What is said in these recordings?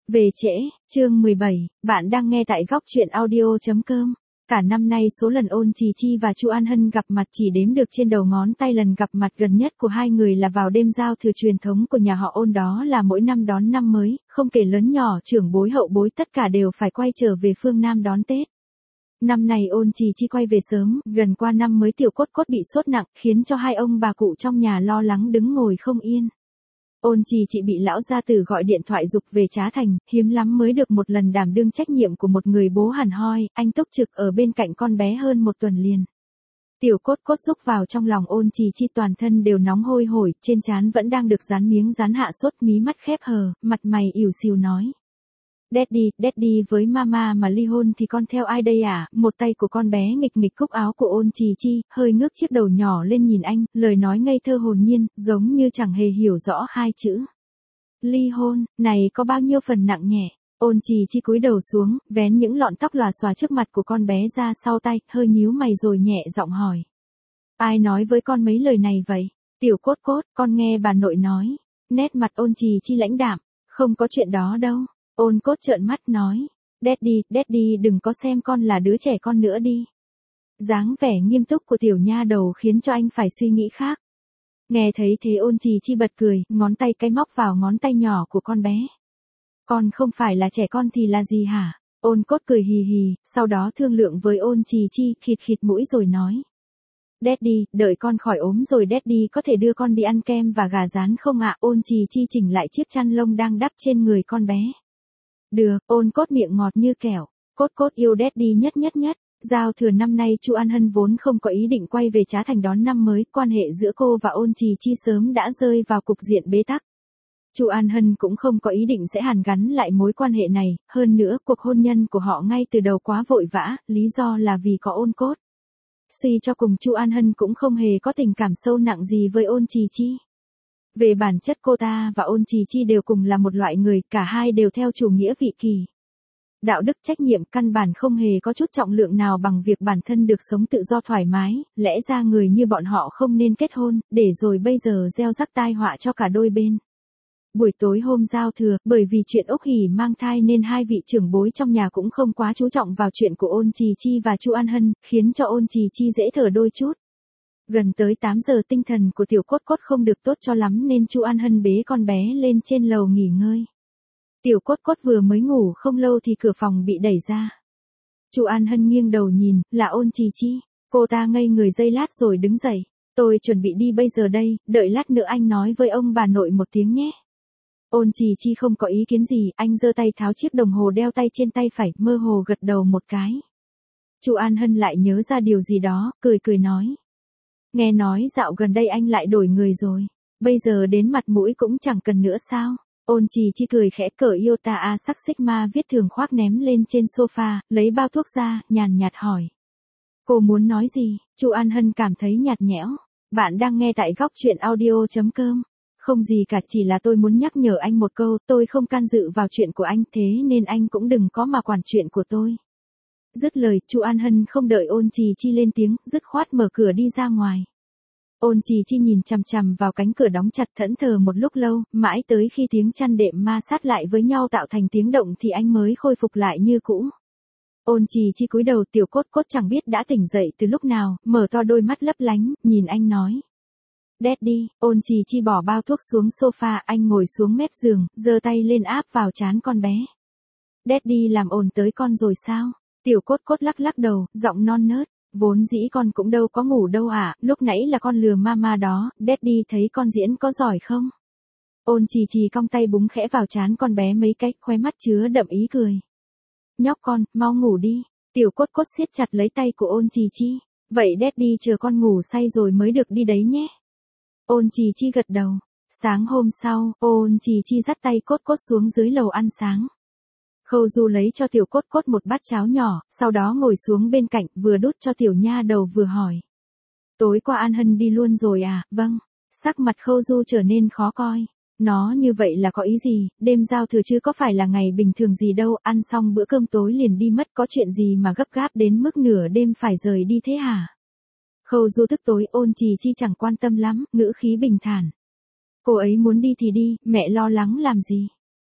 Về trễ, chương 17, bạn đang nghe tại góc truyện audio.com. Cả năm nay số lần Ôn Trì Chi và Chu An Hân gặp mặt chỉ đếm được trên đầu ngón tay, lần gặp mặt gần nhất của hai người là vào đêm giao thừa truyền thống của nhà họ Ôn, đó là mỗi năm đón năm mới, không kể lớn nhỏ, trưởng bối hậu bối tất cả đều phải quay trở về phương Nam đón Tết. Năm này Ôn Trì Chi quay về sớm, gần qua năm mới Tiểu Cốt Cốt bị sốt nặng, khiến cho hai ông bà cụ trong nhà lo lắng đứng ngồi không yên. Ôn Trì Chị bị lão gia tử gọi điện thoại giục về Trá Thành, hiếm lắm mới được một lần đảm đương trách nhiệm của một người bố hẳn hoi, anh túc trực ở bên cạnh con bé hơn một tuần liền. Tiểu Cốt Cốt rúc vào trong lòng Ôn Trì Chi, toàn thân đều nóng hôi hổi, trên trán vẫn đang được dán miếng dán hạ sốt, mí mắt khép hờ, mặt mày ỉu xìu nói: Daddy với mama mà ly hôn thì con theo ai đây à? Một tay của con bé nghịch nghịch cúc áo của Ôn Trì Chi, hơi ngước chiếc đầu nhỏ lên nhìn anh, lời nói ngây thơ hồn nhiên, giống như chẳng hề hiểu rõ hai chữ. Ly hôn, này có bao nhiêu phần nặng nhẹ? Ôn Trì Chi cúi đầu xuống, vén những lọn tóc lòa xòa trước mặt của con bé ra sau tay, hơi nhíu mày rồi nhẹ giọng hỏi: Ai nói với con mấy lời này vậy? Tiểu Cốt Cốt, con nghe bà nội nói. Nét mặt Ôn Trì Chi lãnh đạm: Không có chuyện đó đâu. Ôn Cốt trợn mắt nói: Daddy đừng có xem con là đứa trẻ con nữa đi. Dáng vẻ nghiêm túc của tiểu nha đầu khiến cho anh phải suy nghĩ khác. Nghe thấy thế Ôn Trì Chi bật cười, ngón tay cái móc vào ngón tay nhỏ của con bé. Con không phải là trẻ con thì là gì hả? Ôn Cốt cười hì hì, sau đó thương lượng với Ôn Trì Chi, khịt khịt mũi rồi nói: Daddy, đợi con khỏi ốm rồi Daddy có thể đưa con đi ăn kem và gà rán không ạ? Ôn Trì Chi chỉnh lại chiếc chăn lông đang đắp trên người con bé. Được, Ôn Cốt miệng ngọt như kẹo. Cốt yêu Daddy nhất. Giao thừa năm nay Chu An Hân vốn không có ý định quay về Trá Thành đón năm mới, quan hệ giữa cô và Ôn Trì Chi sớm đã rơi vào cục diện bế tắc. Chu An Hân cũng không có ý định sẽ hàn gắn lại mối quan hệ này, hơn nữa cuộc hôn nhân của họ ngay từ đầu quá vội vã, lý do là vì có Ôn Cốt. Suy cho cùng Chu An Hân cũng không hề có tình cảm sâu nặng gì với Ôn Trì Chi. Về bản chất cô ta và Ôn Trì Chi đều cùng là một loại người, cả hai đều theo chủ nghĩa vị kỷ. Đạo đức trách nhiệm căn bản không hề có chút trọng lượng nào bằng việc bản thân được sống tự do thoải mái, lẽ ra người như bọn họ không nên kết hôn, để rồi bây giờ gieo rắc tai họa cho cả đôi bên. Buổi tối hôm giao thừa, bởi vì chuyện Úc Hỷ mang thai nên hai vị trưởng bối trong nhà cũng không quá chú trọng vào chuyện của Ôn Trì Chi và Chu An Hân, khiến cho Ôn Trì Chi dễ thở đôi chút. Gần tới 8 giờ tinh thần của Tiểu Cốt Cốt không được tốt cho lắm nên Chu An Hân bế con bé lên trên lầu nghỉ ngơi. Tiểu Cốt Cốt vừa mới ngủ không lâu thì cửa phòng bị đẩy ra. Chu An Hân nghiêng đầu nhìn, là Ôn Trì Chi. Cô ta ngây người giây lát rồi đứng dậy. Tôi chuẩn bị đi bây giờ đây, đợi lát nữa anh nói với ông bà nội một tiếng nhé. Ôn Trì Chi không có ý kiến gì, anh giơ tay tháo chiếc đồng hồ đeo tay trên tay phải, mơ hồ gật đầu một cái. Chu An Hân lại nhớ ra điều gì đó, cười nói: Nghe nói dạo gần đây anh lại đổi người rồi, bây giờ đến mặt mũi cũng chẳng cần nữa sao? Ôn Trì Chi cười khẽ, cởi Iota A sắc Sigma viết thường khoác ném lên trên sofa, lấy bao thuốc ra, nhàn nhạt hỏi: Cô muốn nói gì? Chu An Hân cảm thấy nhạt nhẽo. Bạn đang nghe tại góc truyện audio.com. Không gì cả, chỉ là tôi muốn nhắc nhở anh một câu, tôi không can dự vào chuyện của anh, thế nên anh cũng đừng có mà quản chuyện của tôi. Dứt lời, Chu An Hân không đợi Ôn Trì Chi lên tiếng, dứt khoát mở cửa đi ra ngoài. Ôn Trì Chi nhìn chằm chằm vào cánh cửa đóng chặt, thẫn thờ một lúc lâu, mãi tới khi tiếng chăn đệm ma sát lại với nhau tạo thành tiếng động thì anh mới khôi phục lại như cũ. Ôn Trì Chi cúi đầu, Tiểu Cốt Cốt chẳng biết đã tỉnh dậy từ lúc nào, mở to đôi mắt lấp lánh, nhìn anh nói: Daddy. Ôn Trì Chi bỏ bao thuốc xuống sofa, anh ngồi xuống mép giường, giơ tay lên áp vào trán con bé. Daddy làm ồn tới con rồi sao? Tiểu Cốt Cốt lắc đầu, giọng non nớt: Vốn dĩ con cũng đâu có ngủ đâu ạ, lúc nãy là con lừa mama đó, Daddy thấy con diễn có giỏi không? Ôn Trì Chi cong tay búng khẽ vào trán con bé mấy cái, khóe mắt chứa đậm ý cười. Nhóc con, mau ngủ đi. Tiểu Cốt Cốt siết chặt lấy tay của Ôn Trì Chi. Vậy Daddy chờ con ngủ say rồi mới được đi đấy nhé. Ôn Trì Chi gật đầu. Sáng hôm sau, Ôn Trì Chi dắt tay Cốt Cốt xuống dưới lầu ăn sáng. Khâu Du lấy cho Tiểu Cốt Cốt một bát cháo nhỏ, sau đó ngồi xuống bên cạnh, vừa đút cho tiểu nha đầu vừa hỏi: Tối qua An Hân đi luôn rồi à? Vâng. Sắc mặt Khâu Du trở nên khó coi. Nó như vậy là có ý gì? Đêm giao thừa chứ có phải là ngày bình thường gì đâu, ăn xong bữa cơm tối liền đi mất, có chuyện gì mà gấp gáp đến mức nửa đêm phải rời đi thế hả? Khâu Du tức tối. Ôn Trì Chi chẳng quan tâm lắm, ngữ khí bình thản: Cô ấy muốn đi thì đi, mẹ lo lắng làm gì?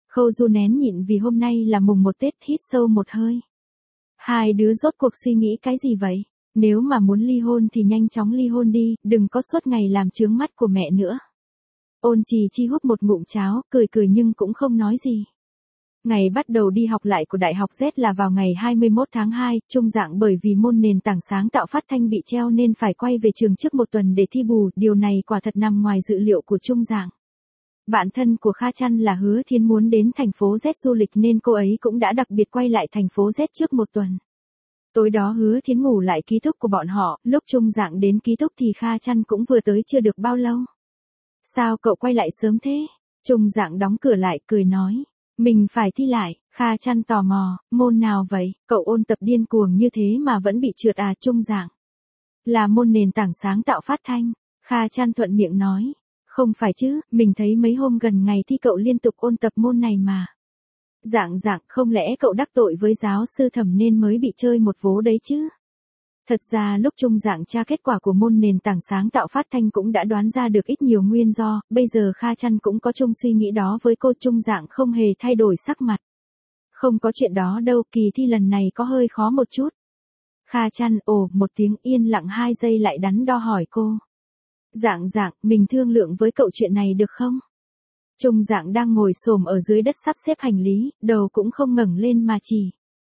Khâu Du nén nhịn vì hôm nay là mùng 1 Tết, hít sâu một hơi. Hai đứa rốt cuộc suy nghĩ cái gì vậy? Nếu mà muốn ly hôn thì nhanh chóng ly hôn đi, đừng có suốt ngày làm chướng mắt của mẹ nữa. Ôn Trì Chi húp một ngụm cháo, cười cười nhưng cũng không nói gì. Ngày bắt đầu đi học lại của Đại học Z là vào ngày 21 tháng 2, Trung Dạng bởi vì môn nền tảng sáng tạo phát thanh bị treo nên phải quay về trường trước một tuần để thi bù, điều này quả thật nằm ngoài dự liệu của Trung Dạng. Bạn thân của Kha Chăn là Hứa Thiến muốn đến thành phố Z du lịch nên cô ấy cũng đã đặc biệt quay lại thành phố Z trước một tuần. Tối đó Hứa Thiến ngủ lại ký túc của bọn họ, lúc Trung Dạng đến ký túc thì Kha Chăn cũng vừa tới chưa được bao lâu. Sao cậu quay lại sớm thế? Trung Dạng đóng cửa lại cười nói. Mình phải thi lại. Kha Chăn tò mò, môn nào vậy? Cậu ôn tập điên cuồng như thế mà vẫn bị trượt à? Trung Dạng. Là môn nền tảng sáng tạo phát thanh. Kha Chăn thuận miệng nói. Không phải chứ, mình thấy mấy hôm gần ngày thi cậu liên tục ôn tập môn này mà. Dạng, không lẽ cậu đắc tội với giáo sư Thẩm nên mới bị chơi một vố đấy chứ? Thật ra lúc Trung Dạng tra kết quả của môn nền tảng sáng tạo phát thanh cũng đã đoán ra được ít nhiều nguyên do, bây giờ Kha Chăn cũng có chung suy nghĩ đó với cô. Trung Dạng không hề thay đổi sắc mặt. Không có chuyện đó đâu, kỳ thi lần này có hơi khó một chút. Kha Chăn ồ một tiếng, yên lặng 2 giây lại đắn đo hỏi cô. Dạng, mình thương lượng với cậu chuyện này được không? Trung Dạng đang ngồi xổm ở dưới đất sắp xếp hành lý, đầu cũng không ngẩng lên mà chỉ.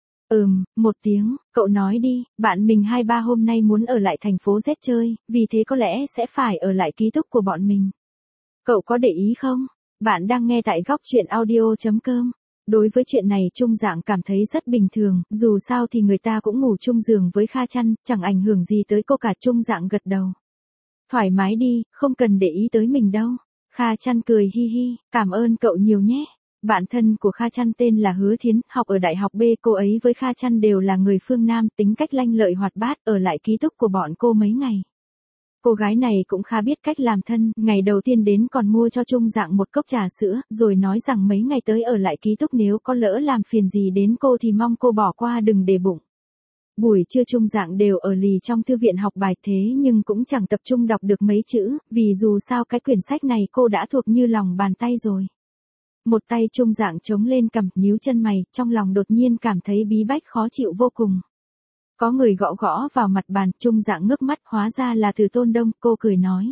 Một tiếng, cậu nói đi, bạn mình 2-3 hôm nay muốn ở lại thành phố Z chơi, vì thế có lẽ sẽ phải ở lại ký túc của bọn mình. Cậu có để ý không? Bạn đang nghe tại góc truyện audio.com. Đối với chuyện này Trung Dạng cảm thấy rất bình thường, dù sao thì người ta cũng ngủ chung giường với Kha Chăn, chẳng ảnh hưởng gì tới cô cả. Trung Dạng gật đầu. Thoải mái đi, không cần để ý tới mình đâu. Kha Chăn cười hi hi, cảm ơn cậu nhiều nhé. Bạn thân của Kha Chăn tên là Hứa Thiến, học ở Đại học B, cô ấy với Kha Chăn đều là người phương Nam, tính cách lanh lợi hoạt bát, ở lại ký túc của bọn cô mấy ngày. Cô gái này cũng khá biết cách làm thân, ngày đầu tiên đến còn mua cho Trung Dạng một cốc trà sữa, rồi nói rằng mấy ngày tới ở lại ký túc nếu có lỡ làm phiền gì đến cô thì mong cô bỏ qua đừng để bụng. Buổi trưa Trung Dạng đều ở lì trong thư viện học bài thế nhưng cũng chẳng tập trung đọc được mấy chữ, vì dù sao cái quyển sách này cô đã thuộc như lòng bàn tay rồi. Một tay Trung Dạng chống lên cằm, nhíu chân mày, trong lòng đột nhiên cảm thấy bí bách khó chịu vô cùng. Có người gõ gõ vào mặt bàn, Trung Dạng ngước mắt, hóa ra là Từ Tôn Đông, cô cười nói.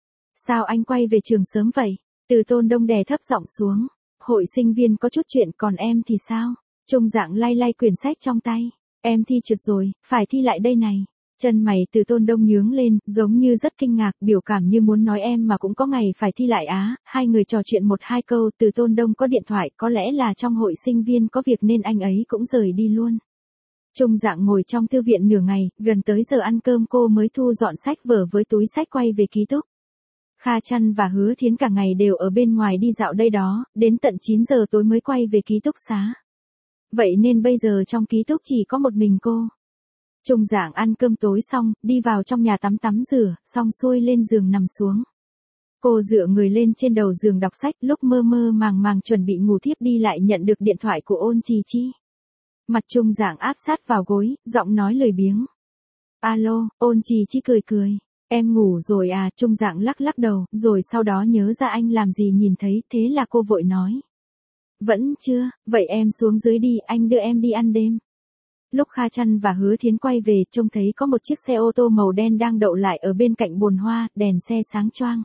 Sao anh quay về trường sớm vậy? Từ Tôn Đông đè thấp giọng xuống. Hội sinh viên có chút chuyện, còn em thì sao? Trung Dạng lay lay quyển sách trong tay. Em thi trượt rồi, phải thi lại đây này. Chân mày Từ Tôn Đông nhướng lên, giống như rất kinh ngạc, biểu cảm như muốn nói em mà cũng có ngày phải thi lại á. Hai người trò chuyện 1-2 câu, Từ Tôn Đông có điện thoại, có lẽ là trong hội sinh viên có việc nên anh ấy cũng rời đi luôn. Trung Dạng ngồi trong thư viện nửa ngày, gần tới giờ ăn cơm cô mới thu dọn sách vở với túi sách quay về ký túc. Kha Chăn và Hứa Thiến cả ngày đều ở bên ngoài đi dạo đây đó, đến tận 9 giờ tối mới quay về ký túc xá. Vậy nên bây giờ trong ký túc chỉ có một mình cô. Trung Dạng ăn cơm tối xong, đi vào trong nhà tắm rửa, xong xuôi lên giường nằm xuống. Cô dựa người lên trên đầu giường đọc sách, lúc mơ mơ màng chuẩn bị ngủ thiếp đi lại nhận được điện thoại của Ôn Trì Chi. Mặt Trung Dạng áp sát vào gối, giọng nói lười biếng. Alo, Ôn Trì Chi cười. Em ngủ rồi à? Trung Dạng lắc đầu, rồi sau đó nhớ ra anh làm gì nhìn thấy, thế là cô vội nói. Vẫn chưa, vậy em xuống dưới đi, anh đưa em đi ăn đêm. Lúc Kha Chăn và Hứa Thiến quay về, trông thấy có một chiếc xe ô tô màu đen đang đậu lại ở bên cạnh bồn hoa, đèn xe sáng choang.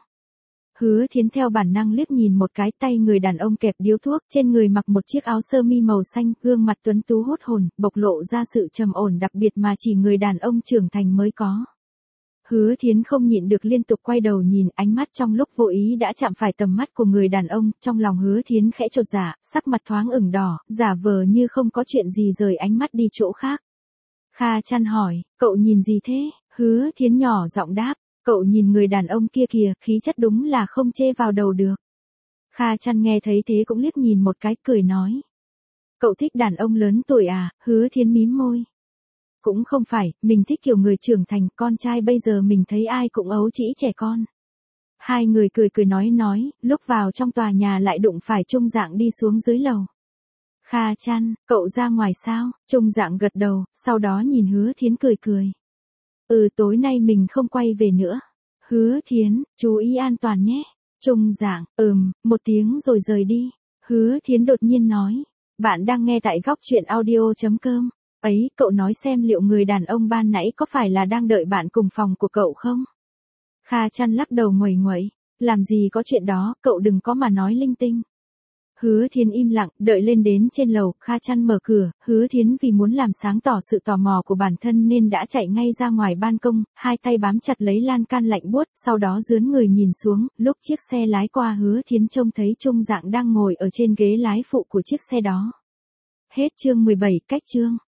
Hứa Thiến theo bản năng liếc nhìn một cái, tay người đàn ông kẹp điếu thuốc, trên người mặc một chiếc áo sơ mi màu xanh, gương mặt tuấn tú hút hồn, bộc lộ ra sự trầm ổn đặc biệt mà chỉ người đàn ông trưởng thành mới có. Hứa Thiến không nhịn được liên tục quay đầu nhìn, ánh mắt trong lúc vô ý đã chạm phải tầm mắt của người đàn ông, trong lòng Hứa Thiến khẽ chột dạ, sắc mặt thoáng ửng đỏ, giả vờ như không có chuyện gì rời ánh mắt đi chỗ khác. Kha Chăn hỏi, cậu nhìn gì thế? Hứa Thiến nhỏ giọng đáp, cậu nhìn người đàn ông kia kìa, khí chất đúng là không chê vào đầu được. Kha Chăn nghe thấy thế cũng liếc nhìn một cái, cười nói. Cậu thích đàn ông lớn tuổi à? Hứa Thiến mím môi. Cũng không phải, mình thích kiểu người trưởng thành, con trai bây giờ mình thấy ai cũng ấu trĩ trẻ con. Hai người cười nói, lúc vào trong tòa nhà lại đụng phải Trung Dạng đi xuống dưới lầu. Kha Chăn, cậu ra ngoài sao? Trung Dạng gật đầu, sau đó nhìn Hứa Thiến cười. Tối nay mình không quay về nữa. Hứa Thiến, chú ý an toàn nhé. Trung Dạng, một tiếng rồi rời đi. Hứa Thiến đột nhiên nói. Bạn đang nghe tại góc chuyện audio.com. Ấy, cậu nói xem liệu người đàn ông ban nãy có phải là đang đợi bạn cùng phòng của cậu không? Kha Chăn lắc đầu nguẩy nguẩy. Làm gì có chuyện đó, cậu đừng có mà nói linh tinh. Hứa Thiến im lặng, đợi lên đến trên lầu, Kha Chăn mở cửa, Hứa Thiến vì muốn làm sáng tỏ sự tò mò của bản thân nên đã chạy ngay ra ngoài ban công, hai tay bám chặt lấy lan can lạnh buốt, sau đó dướn người nhìn xuống, lúc chiếc xe lái qua Hứa Thiến trông thấy Trung Dạng đang ngồi ở trên ghế lái phụ của chiếc xe đó. Hết chương 17, cách chương.